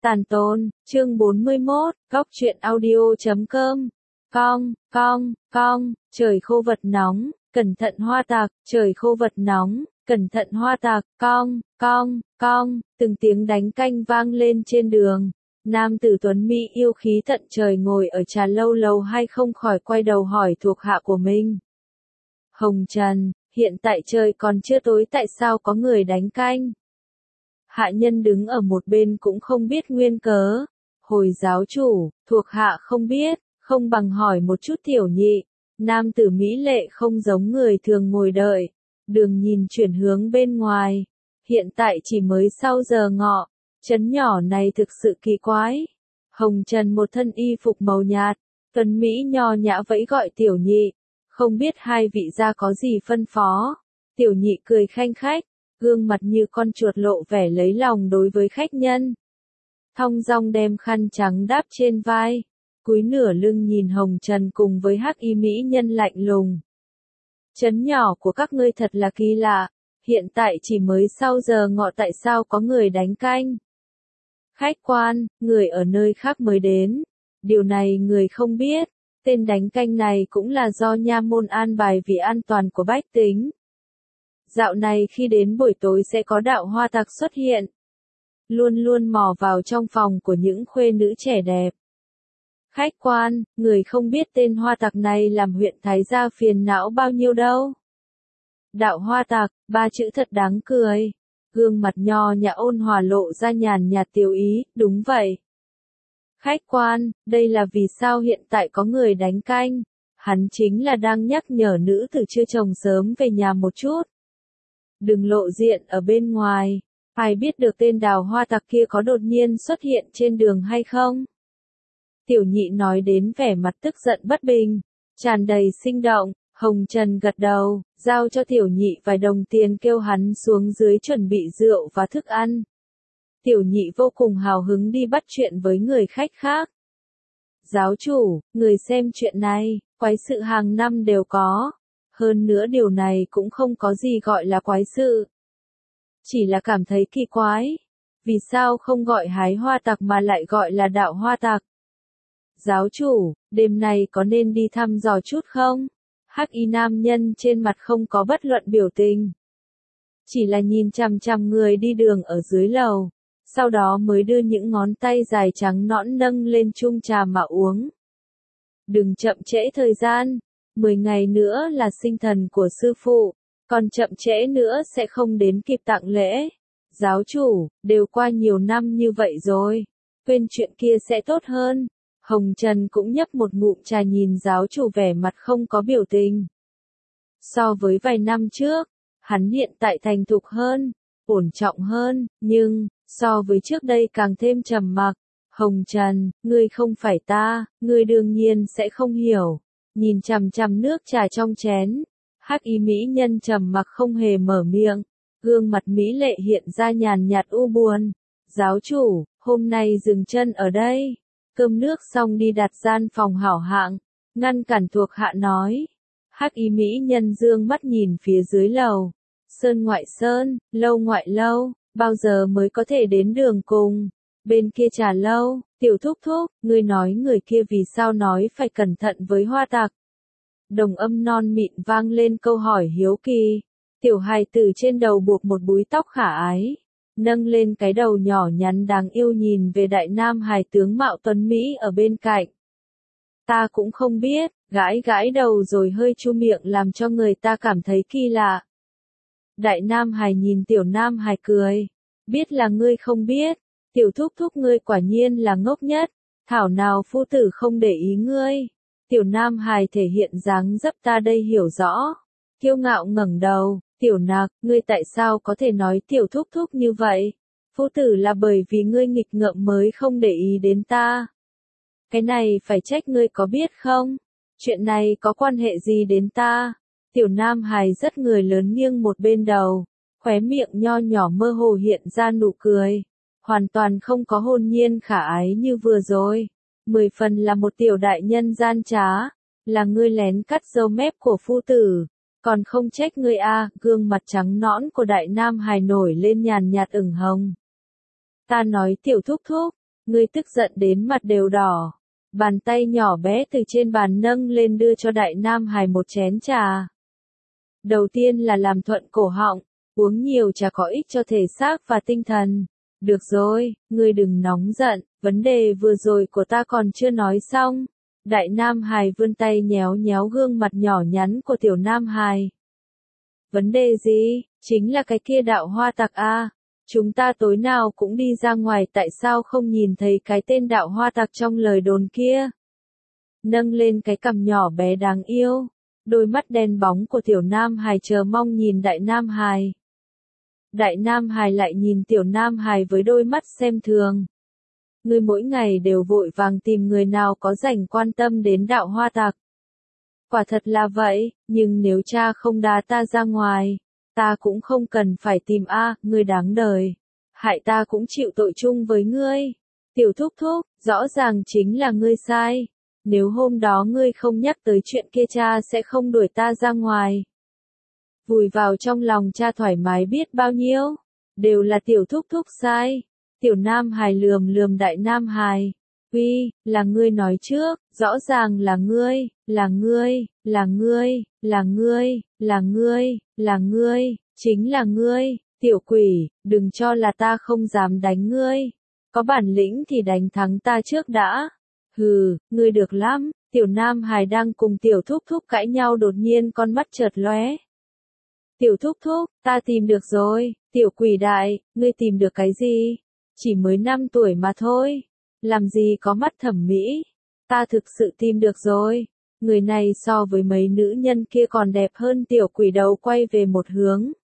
Tàn tôn, chương 41, góc truyện audio.com. Trời khô vật nóng, cẩn thận hoa tạc, trời khô vật nóng, cẩn thận hoa tạc, từng tiếng đánh canh vang lên trên đường. Nam tử tuấn mỹ yêu khí tận trời ngồi ở trà lâu lầu hai không khỏi quay đầu hỏi thuộc hạ của mình. Hồng Trần, hiện tại trời còn chưa tối tại sao có người đánh canh? Hạ nhân đứng ở một bên cũng không biết nguyên cớ. Hồi giáo chủ, thuộc hạ không biết, không bằng hỏi một chút tiểu nhị. Nam tử mỹ lệ không giống người thường ngồi đợi. Đường nhìn chuyển hướng bên ngoài. Hiện tại chỉ mới sau giờ ngọ. Trấn nhỏ này thực sự kỳ quái. Hồng Trần một thân y phục màu nhạt. Tuấn Mỹ nho nhã vẫy gọi tiểu nhị. Không biết hai vị gia có gì phân phó. Tiểu nhị cười khanh khách. Gương mặt như con chuột lộ vẻ lấy lòng đối với khách nhân. Thong dong đem khăn trắng đáp trên vai. Cúi nửa lưng nhìn Hồng Trần cùng với hắc y mỹ nhân lạnh lùng. Trấn nhỏ của các ngươi thật là kỳ lạ. Hiện tại chỉ mới sau giờ ngọ tại sao có người đánh canh. Khách quan, người ở nơi khác mới đến. Điều này người không biết. Tên đánh canh này cũng là do nha môn an bài vì an toàn của bách tính. Dạo này khi đến buổi tối sẽ có đạo hoa tặc xuất hiện. Luôn luôn mò vào trong phòng của những khuê nữ trẻ đẹp. Khách quan, người không biết tên hoa tặc này làm huyện Thái Gia phiền não bao nhiêu đâu. Đạo hoa tặc, ba chữ thật đáng cười. Gương mặt nho nhã ôn hòa lộ ra nhàn nhạt tiểu ý, đúng vậy. Khách quan, đây là vì sao hiện tại có người đánh canh. Hắn chính là đang nhắc nhở nữ tử chưa chồng sớm về nhà một chút. Đừng lộ diện ở bên ngoài, ai biết được tên đào hoa tặc kia có đột nhiên xuất hiện trên đường hay không? Tiểu nhị nói đến vẻ mặt tức giận bất bình, tràn đầy sinh động. Hồng Trần gật đầu, giao cho tiểu nhị vài đồng tiền kêu hắn xuống dưới chuẩn bị rượu và thức ăn. Tiểu nhị vô cùng hào hứng đi bắt chuyện với người khách khác. Giáo chủ, người xem chuyện này, quái sự hàng năm đều có. Hơn nữa điều này cũng không có gì gọi là quái sự. Chỉ là cảm thấy kỳ quái. Vì sao không gọi hái hoa tặc mà lại gọi là đạo hoa tặc? Giáo chủ, đêm nay có nên đi thăm dò chút không? Hắc y nam nhân trên mặt không có bất luận biểu tình. Chỉ là nhìn chằm chằm người đi đường ở dưới lầu. Sau đó mới đưa những ngón tay dài trắng nõn nâng lên chung trà mà uống. Đừng chậm trễ thời gian. 10 ngày nữa là sinh thần của sư phụ, còn chậm trễ nữa sẽ không đến kịp tặng lễ. Giáo chủ, đều qua nhiều năm như vậy rồi, quên chuyện kia sẽ tốt hơn. Hồng Trần cũng nhấp một ngụm trà nhìn giáo chủ vẻ mặt không có biểu tình. So với vài năm trước, hắn hiện tại thành thục hơn, ổn trọng hơn, nhưng, so với trước đây càng thêm trầm mặc. Hồng Trần, ngươi không phải ta, ngươi đương nhiên sẽ không hiểu. Nhìn chằm chằm nước trà trong chén, hắc y mỹ nhân trầm mặc không hề mở miệng, gương mặt mỹ lệ hiện ra nhàn nhạt u buồn. Giáo chủ, hôm nay dừng chân ở đây, cơm nước xong đi đặt gian phòng hảo hạng, ngăn cản thuộc hạ nói. Hắc y mỹ nhân dương mắt nhìn phía dưới lầu, sơn ngoại sơn, lâu ngoại lâu, bao giờ mới có thể đến đường cùng. Bên kia trà lâu, tiểu thúc thúc, ngươi nói người kia vì sao nói phải cẩn thận với hoa tặc. Đồng âm non mịn vang lên câu hỏi hiếu kỳ. Tiểu hài tử trên đầu buộc một búi tóc khả ái. Nâng lên cái đầu nhỏ nhắn đáng yêu nhìn về đại nam hài tướng mạo tuấn Mỹ ở bên cạnh. Ta cũng không biết, gãi gãi đầu rồi hơi chu miệng làm cho người ta cảm thấy kỳ lạ. Đại nam hài nhìn tiểu nam hài cười. Biết là ngươi không biết. Tiểu thúc thúc ngươi quả nhiên là ngốc nhất, thảo nào phu tử không để ý ngươi. Tiểu nam hài thể hiện dáng dấp ta đây hiểu rõ. Kiêu ngạo ngẩng đầu, tiểu nạc, ngươi tại sao có thể nói tiểu thúc thúc như vậy? Phu tử là bởi vì ngươi nghịch ngợm mới không để ý đến ta. Cái này phải trách ngươi có biết không? Chuyện này có quan hệ gì đến ta? Tiểu nam hài rất người lớn nghiêng một bên đầu, khóe miệng nho nhỏ mơ hồ hiện ra nụ cười. Hoàn toàn không có hồn nhiên khả ái như vừa rồi. 10 phần là một tiểu đại nhân gian trá. Là ngươi lén cắt râu mép của phu tử. Còn không trách ngươi a. Gương mặt trắng nõn của đại nam hài nổi lên nhàn nhạt ửng hồng. Ta nói tiểu thúc thúc. Ngươi tức giận đến mặt đều đỏ. Bàn tay nhỏ bé từ trên bàn nâng lên đưa cho Đại Nam Hải một chén trà. Đầu tiên là làm thuận cổ họng, uống nhiều trà có ích cho thể xác và tinh thần. Được rồi, ngươi đừng nóng giận, vấn đề vừa rồi của ta còn chưa nói xong. Đại Nam Hải vươn tay nhéo nhéo gương mặt nhỏ nhắn của Tiểu Nam Hải. Vấn đề gì? Chính là cái kia đạo hoa tặc a. Chúng ta tối nào cũng đi ra ngoài, tại sao không nhìn thấy cái tên đạo hoa tặc trong lời đồn kia? Nâng lên cái cằm nhỏ bé đáng yêu, đôi mắt đen bóng của Tiểu Nam Hải chờ mong nhìn Đại Nam Hải. Đại Nam Hải lại nhìn Tiểu Nam Hải với đôi mắt xem thường. Ngươi mỗi ngày đều vội vàng tìm người nào có rảnh quan tâm đến đạo hoa tặc. Quả thật là vậy, nhưng nếu cha không đá ta ra ngoài, ta cũng không cần phải tìm a, ngươi đáng đời. Hại ta cũng chịu tội chung với ngươi. Tiểu thúc thúc, rõ ràng chính là ngươi sai. Nếu hôm đó ngươi không nhắc tới chuyện kia cha sẽ không đuổi ta ra ngoài. Vùi vào trong lòng cha thoải mái biết bao nhiêu. Đều là tiểu thúc thúc sai. Tiểu Nam Hải lườm lườm Đại Nam Hải. Uy, là ngươi nói trước, rõ ràng là ngươi, là ngươi, là ngươi, là ngươi, là ngươi, là ngươi, chính là ngươi, tiểu quỷ, đừng cho là ta không dám đánh ngươi. Có bản lĩnh thì đánh thắng ta trước đã. Hừ, ngươi được lắm. Tiểu Nam Hải đang cùng tiểu thúc thúc cãi nhau, đột nhiên con mắt chợt lóe. Tiểu thúc thúc, ta tìm được rồi. Tiểu quỷ đại, ngươi tìm được cái gì? Chỉ mới 5 tuổi mà thôi. Làm gì có mắt thẩm mỹ. Ta thực sự tìm được rồi. Người này so với mấy nữ nhân kia còn đẹp hơn. Tiểu quỷ đầu quay về một hướng.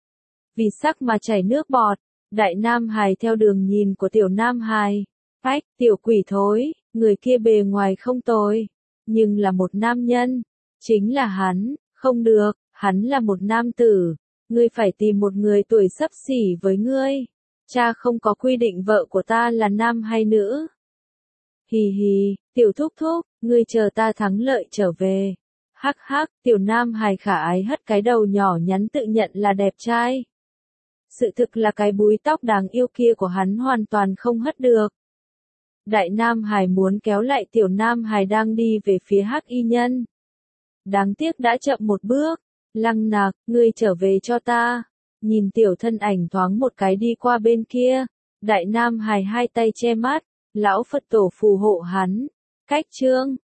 Vì sắc mà chảy nước bọt. Đại Nam Hải theo đường nhìn của Tiểu Nam Hải. Phách, tiểu quỷ thối, người kia bề ngoài không tồi, nhưng là một nam nhân. Chính là hắn, không được, hắn là một nam tử. Ngươi phải tìm một người tuổi xấp xỉ với ngươi. Cha không có quy định vợ của ta là nam hay nữ. Hì hì, tiểu thúc thúc, ngươi chờ ta thắng lợi trở về. Hắc hắc, Tiểu Nam Hải khả ái hất cái đầu nhỏ nhắn tự nhận là đẹp trai. Sự thực là cái búi tóc đáng yêu kia của hắn hoàn toàn không hất được. Đại Nam Hải muốn kéo lại Tiểu Nam Hải đang đi về phía Hắc Y Nhân. Đáng tiếc đã chậm một bước. Lăng Nạc, ngươi trở về cho ta. Nhìn tiểu thân ảnh thoáng một cái đi qua bên kia. Đại Nam Hải hai tay che mắt. Lão Phật tổ phù hộ hắn. Cách chương